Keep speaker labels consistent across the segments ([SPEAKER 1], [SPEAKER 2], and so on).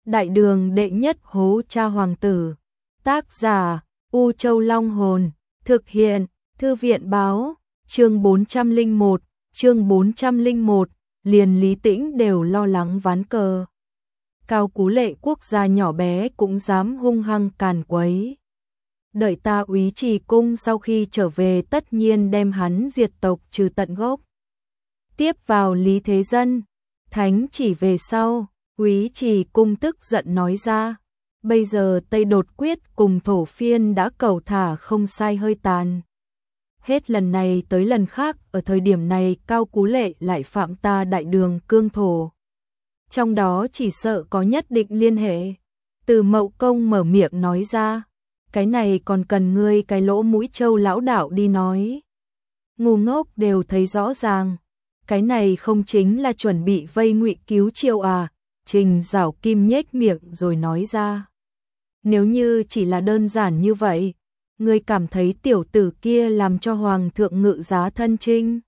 [SPEAKER 1] Đại đường đệ nhất hố cha hoàng tử. Tác giả U Châu Long Hồn. Thực hiện Thư viện báo. Chương 401. Chương 401. Liền Lý Tĩnh đều lo lắng ván cờ. Cao Cú Lệ quốc gia nhỏ bé cũng dám hung hăng càn quấy. Đợi ta úy trì cung sau khi trở về tất nhiên đem hắn diệt tộc trừ tận gốc. Tiếp vào Lý Thế Dân, thánh chỉ về sau, úy trì cung tức giận nói ra. Bây giờ Tây Đột Quyết cùng Thổ Phiên đã cầu thả không sai hơi tàn. Hết lần này tới lần khác ở thời điểm này Cao Cú Lệ lại phạm ta đại đường cương thổ. Trong đó chỉ sợ có nhất định liên hệ. Từ Mậu Công mở miệng nói ra. Cái này còn cần ngươi cái lỗ mũi Châu lão đạo đi nói. Ngu ngốc đều thấy rõ ràng. Cái này không chính là chuẩn bị vây Ngụy cứu Triệu à? Trình Giảo Kim nhếch miệng rồi nói ra. Nếu như chỉ là đơn giản như vậy, ngươi cảm thấy tiểu tử kia làm cho hoàng thượng ngự giá thân trinh?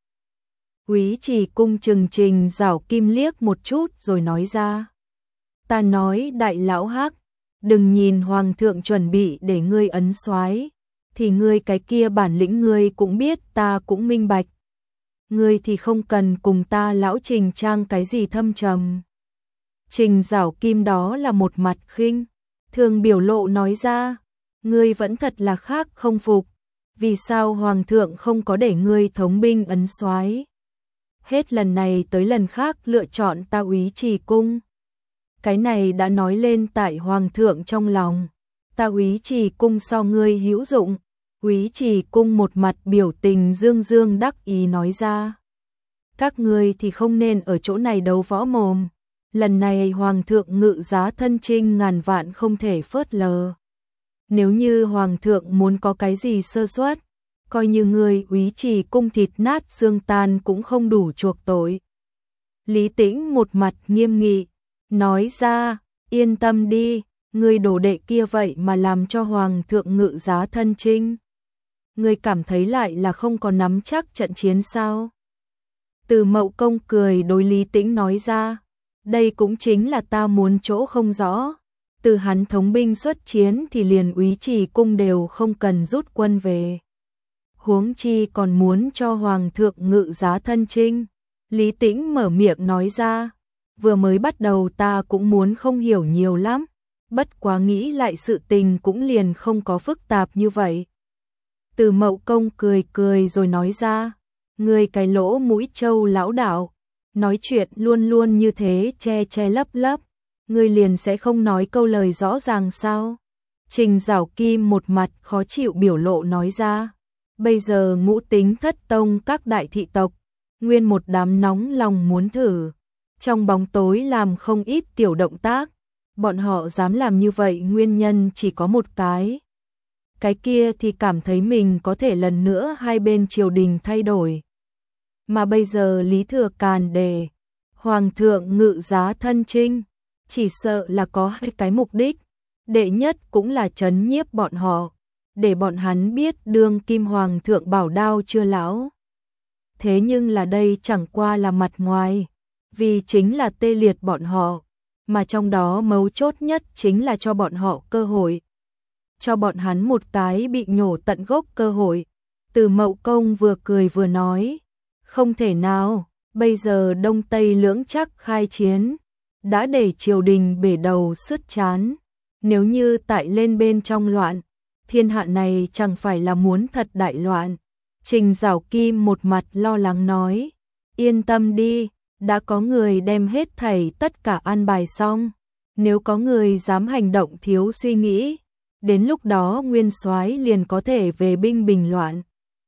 [SPEAKER 1] Úy Trì cung chừng Trình Giảo Kim liếc một chút rồi nói ra. Ta nói đại lão Hắc, đừng nhìn hoàng thượng chuẩn bị để ngươi ấn soái, thì ngươi cái kia bản lĩnh ngươi cũng biết, ta cũng minh bạch. Ngươi thì không cần cùng ta lão Trình trang cái gì thâm trầm. Trình Giảo Kim đó là một mặt khinh thường biểu lộ nói ra. Ngươi vẫn thật là khác không phục. Vì sao hoàng thượng không có để ngươi thống binh ấn soái? Hết lần này tới lần khác lựa chọn ta úy trì cung. Cái này đã nói lên tại hoàng thượng trong lòng. Ta úy trì cung so ngươi hữu dụng. Úy Trì cung một mặt biểu tình dương dương đắc ý nói ra. Các ngươi thì không nên ở chỗ này đấu võ mồm. Lần này hoàng thượng ngự giá thân trinh ngàn vạn không thể phớt lờ. Nếu như hoàng thượng muốn có cái gì sơ suất, coi như ngươi úy trì cung thịt nát xương tan cũng không đủ chuộc tội. Lý Tĩnh một mặt nghiêm nghị, nói ra, yên tâm đi, ngươi đồ đệ kia vậy mà làm cho hoàng thượng ngự giá thân trinh. Ngươi cảm thấy lại là không có nắm chắc trận chiến sao? Từ Mậu Công cười đối Lý Tĩnh nói ra, đây cũng chính là ta muốn chỗ không rõ. Từ hắn thống binh xuất chiến thì liền úy trì cung đều không cần rút quân về. Huống chi còn muốn cho hoàng thượng ngự giá thân trinh. Lý Tĩnh mở miệng nói ra, vừa mới bắt đầu ta cũng muốn không hiểu nhiều lắm, bất quá nghĩ lại sự tình cũng liền không có phức tạp như vậy. Từ Mậu Công cười cười rồi nói ra, ngươi cái lỗ mũi Châu lão đạo, nói chuyện luôn luôn như thế che che lấp lấp, ngươi liền sẽ không nói câu lời rõ ràng sao? Trình Giảo Kim một mặt khó chịu biểu lộ nói ra, bây giờ Ngũ Tính Thất Tông các đại thị tộc, nguyên một đám nóng lòng muốn thử, trong bóng tối làm không ít tiểu động tác, bọn họ dám làm như vậy nguyên nhân chỉ có một cái. Cái kia thì cảm thấy mình có thể lần nữa hai bên triều đình thay đổi. Mà bây giờ Lý Thừa Càn đề hoàng thượng ngự giá thân trinh, chỉ sợ là có hai cái mục đích. Đệ nhất cũng là trấn nhiếp bọn họ, để bọn hắn biết đương kim hoàng thượng bảo đao chưa lão. Thế nhưng là đây chẳng qua là mặt ngoài, vì chính là tê liệt bọn họ, mà trong đó mấu chốt nhất chính là cho bọn họ cơ hội. Cho bọn hắn một cái bị nhổ tận gốc cơ hội. Từ Mậu Công vừa cười vừa nói, không thể nào, bây giờ Đông Tây lưỡng chắc khai chiến, đã để triều đình bể đầu sứt chán. Nếu như tại lên bên trong loạn, thiên hạ này chẳng phải là muốn thật đại loạn. Trình Giảo Kim một mặt lo lắng nói, yên tâm đi, đã có người đem hết thảy tất cả an bài xong. Nếu có người dám hành động thiếu suy nghĩ, đến lúc đó nguyên soái liền có thể về binh bình loạn.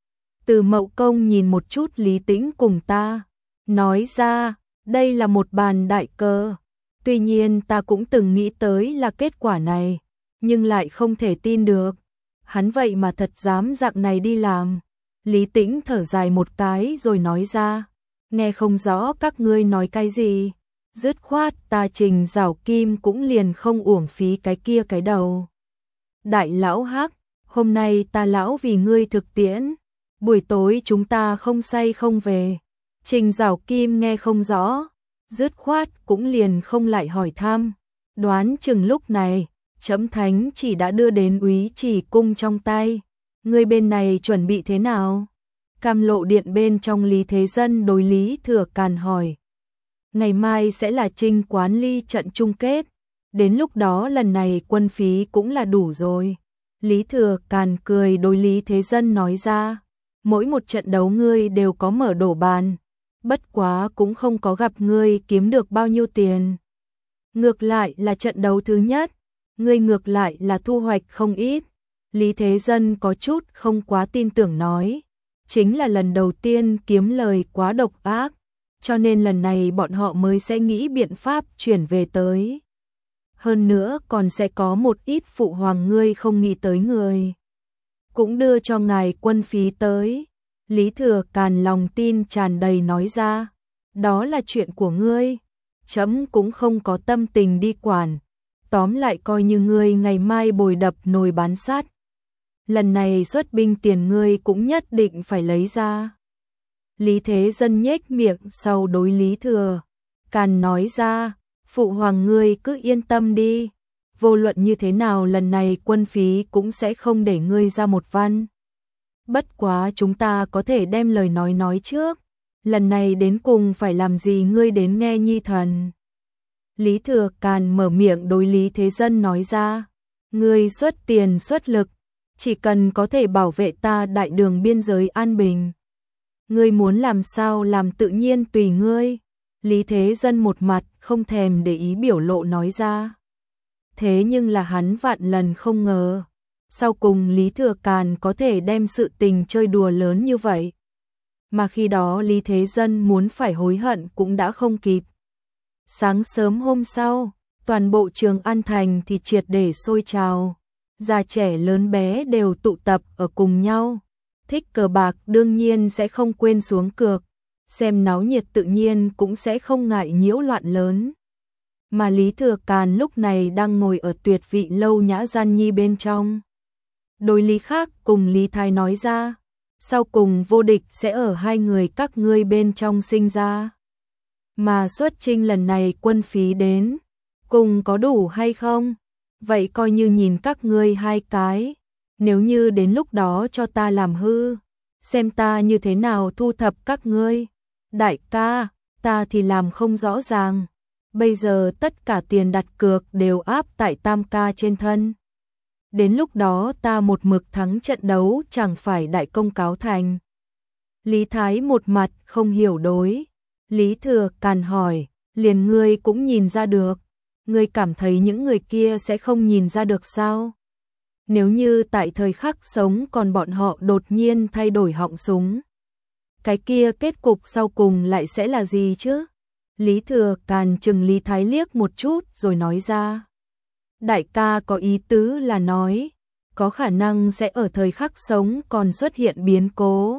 [SPEAKER 1] Từ Mậu Công nhìn một chút Lý Tĩnh cùng ta, nói ra, đây là một bàn đại cơ. Tuy nhiên ta cũng từng nghĩ tới là kết quả này, nhưng lại không thể tin được. Hắn vậy mà thật dám dạng này đi làm. Lý Tĩnh thở dài một cái rồi nói ra, nghe không rõ các ngươi nói cái gì. Dứt khoát ta Trình Giảo Kim cũng liền không uổng phí cái kia cái đầu. Đại lão Hắc, hôm nay ta lão vì ngươi thực tiễn, buổi tối chúng ta không say không về. Trình Giảo Kim nghe không rõ, dứt khoát cũng liền không lại hỏi thăm. Đoán chừng lúc này, Chấm thánh chỉ đã đưa đến úy chỉ cung trong tay. Ngươi bên này chuẩn bị thế nào? Cam Lộ điện bên trong Lý Thế Dân đối Lý Thừa Càn hỏi. Ngày mai sẽ là Trinh Quán Ly trận chung kết. Đến lúc đó lần này quân phí cũng là đủ rồi. Lý Thừa Càn cười đối Lý Thế Dân nói ra. Mỗi một trận đấu ngươi đều có mở đổ bàn. Bất quá cũng không có gặp ngươi kiếm được bao nhiêu tiền. Ngược lại là trận đấu thứ nhất. Ngươi ngược lại là thu hoạch không ít. Lý Thế Dân có chút không quá tin tưởng nói. Chính là lần đầu tiên kiếm lời quá độc ác. Cho nên lần này bọn họ mới sẽ nghĩ biện pháp chuyển về tới. Hơn nữa còn sẽ có một ít phụ hoàng ngươi không nghĩ tới người. Cũng đưa cho ngài quân phí tới. Lý Thừa Càn lòng tin tràn đầy nói ra. Đó là chuyện của ngươi. Chấm cũng không có tâm tình đi quản. Tóm lại coi như ngươi ngày mai bồi đập nồi bán sắt. Lần này xuất binh tiền ngươi cũng nhất định phải lấy ra. Lý Thế Dân nhếch miệng sau đối Lý Thừa Càn nói ra. Phụ hoàng ngươi cứ yên tâm đi. Vô luận như thế nào lần này quân phí cũng sẽ không để ngươi ra một văn. Bất quá chúng ta có thể đem lời nói trước. Lần này đến cùng phải làm gì ngươi đến nghe nhi thần. Lý Thừa Càn mở miệng đối Lý Thế Dân nói ra. Ngươi xuất tiền xuất lực. Chỉ cần có thể bảo vệ ta đại đường biên giới an bình. Ngươi muốn làm sao làm tự nhiên tùy ngươi. Lý Thế Dân một mặt không thèm để ý biểu lộ nói ra. Thế nhưng là hắn vạn lần không ngờ. Sau cùng Lý Thừa Càn có thể đem sự tình chơi đùa lớn như vậy. Mà khi đó Lý Thế Dân muốn phải hối hận cũng đã không kịp. Sáng sớm hôm sau, toàn bộ Trường An Thành thì triệt để sôi trào. Già trẻ lớn bé đều tụ tập ở cùng nhau. Thích cờ bạc đương nhiên sẽ không quên xuống cược. Xem náo nhiệt tự nhiên cũng sẽ không ngại nhiễu loạn lớn. Mà Lý Thừa Càn lúc này đang ngồi ở tuyệt vị lâu nhã gian nhi bên trong. Đối lý khác cùng Lý Thái nói ra. Sau cùng vô địch sẽ ở hai người các ngươi bên trong sinh ra. Mà xuất chinh lần này quân phí đến. Cùng có đủ hay không? Vậy coi như nhìn các ngươi hai cái. Nếu như đến lúc đó cho ta làm hư. Xem ta như thế nào thu thập các ngươi. Đại ca, ta thì làm không rõ ràng. Bây giờ tất cả tiền đặt cược đều áp tại Tam ca trên thân. Đến lúc đó ta một mực thắng trận đấu chẳng phải đại công cáo thành. Lý Thái một mặt không hiểu đối. Lý Thừa Càn hỏi, liền ngươi cũng nhìn ra được. Ngươi cảm thấy những người kia sẽ không nhìn ra được sao? Nếu như tại thời khắc sống còn bọn họ đột nhiên thay đổi họng súng. Cái kia kết cục sau cùng lại sẽ là gì chứ? Lý Thừa Càn chừng Lý Thái liếc một chút rồi nói ra. Đại ca có ý tứ là nói, có khả năng sẽ ở thời khắc sống còn xuất hiện biến cố.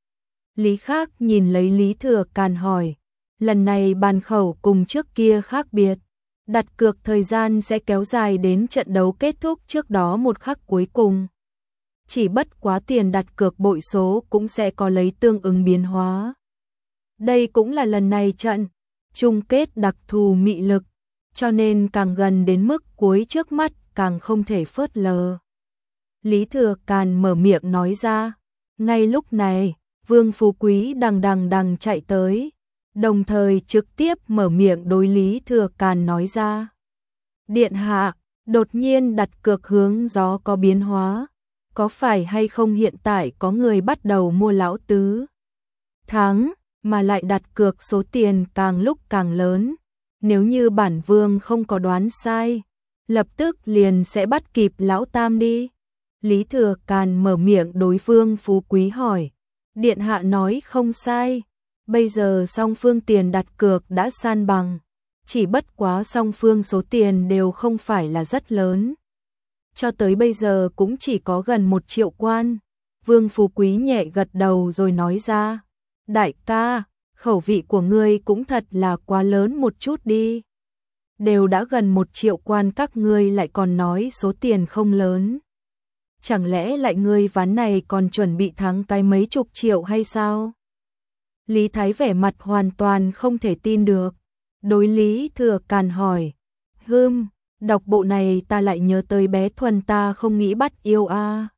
[SPEAKER 1] Lý Khác nhìn lấy Lý Thừa Càn hỏi, lần này bàn khẩu cùng trước kia khác biệt. Đặt cược thời gian sẽ kéo dài đến trận đấu kết thúc trước đó một khắc cuối cùng. Chỉ bất quá tiền đặt cược bội số cũng sẽ có lấy tương ứng biến hóa. Đây cũng là lần này trận chung kết đặc thù mị lực, cho nên càng gần đến mức cuối trước mắt càng không thể phớt lờ. Lý Thừa Càn mở miệng nói ra. Ngay lúc này, Vương Phú Quý đằng chạy tới, đồng thời trực tiếp mở miệng đối Lý Thừa Càn nói ra. Điện hạ, đột nhiên đặt cược hướng gió có biến hóa, có phải hay không hiện tại có người bắt đầu mua lão tứ thắng, mà lại đặt cược số tiền càng lúc càng lớn. Nếu như bản vương không có đoán sai, lập tức liền sẽ bắt kịp lão tam đi. Lý Thừa Càn mở miệng đối Vương Phú Quý hỏi. Điện hạ nói không sai. Bây giờ song phương tiền đặt cược đã san bằng. Chỉ bất quá song phương số tiền đều không phải là rất lớn. Cho tới bây giờ cũng chỉ có gần 1 triệu quan. Vương Phú Quý nhẹ gật đầu rồi nói ra. Đại ca, khẩu vị của ngươi cũng thật là quá lớn một chút đi. Đều đã gần 1 triệu quan các ngươi lại còn nói số tiền không lớn. Chẳng lẽ lại ngươi ván này còn chuẩn bị thắng cái mấy chục triệu hay sao? Lý Thái vẻ mặt hoàn toàn không thể tin được. Đối Lý Thừa Càn hỏi. Đọc bộ này ta lại nhớ tới bé Thuần, ta không nghĩ bắt yêu a.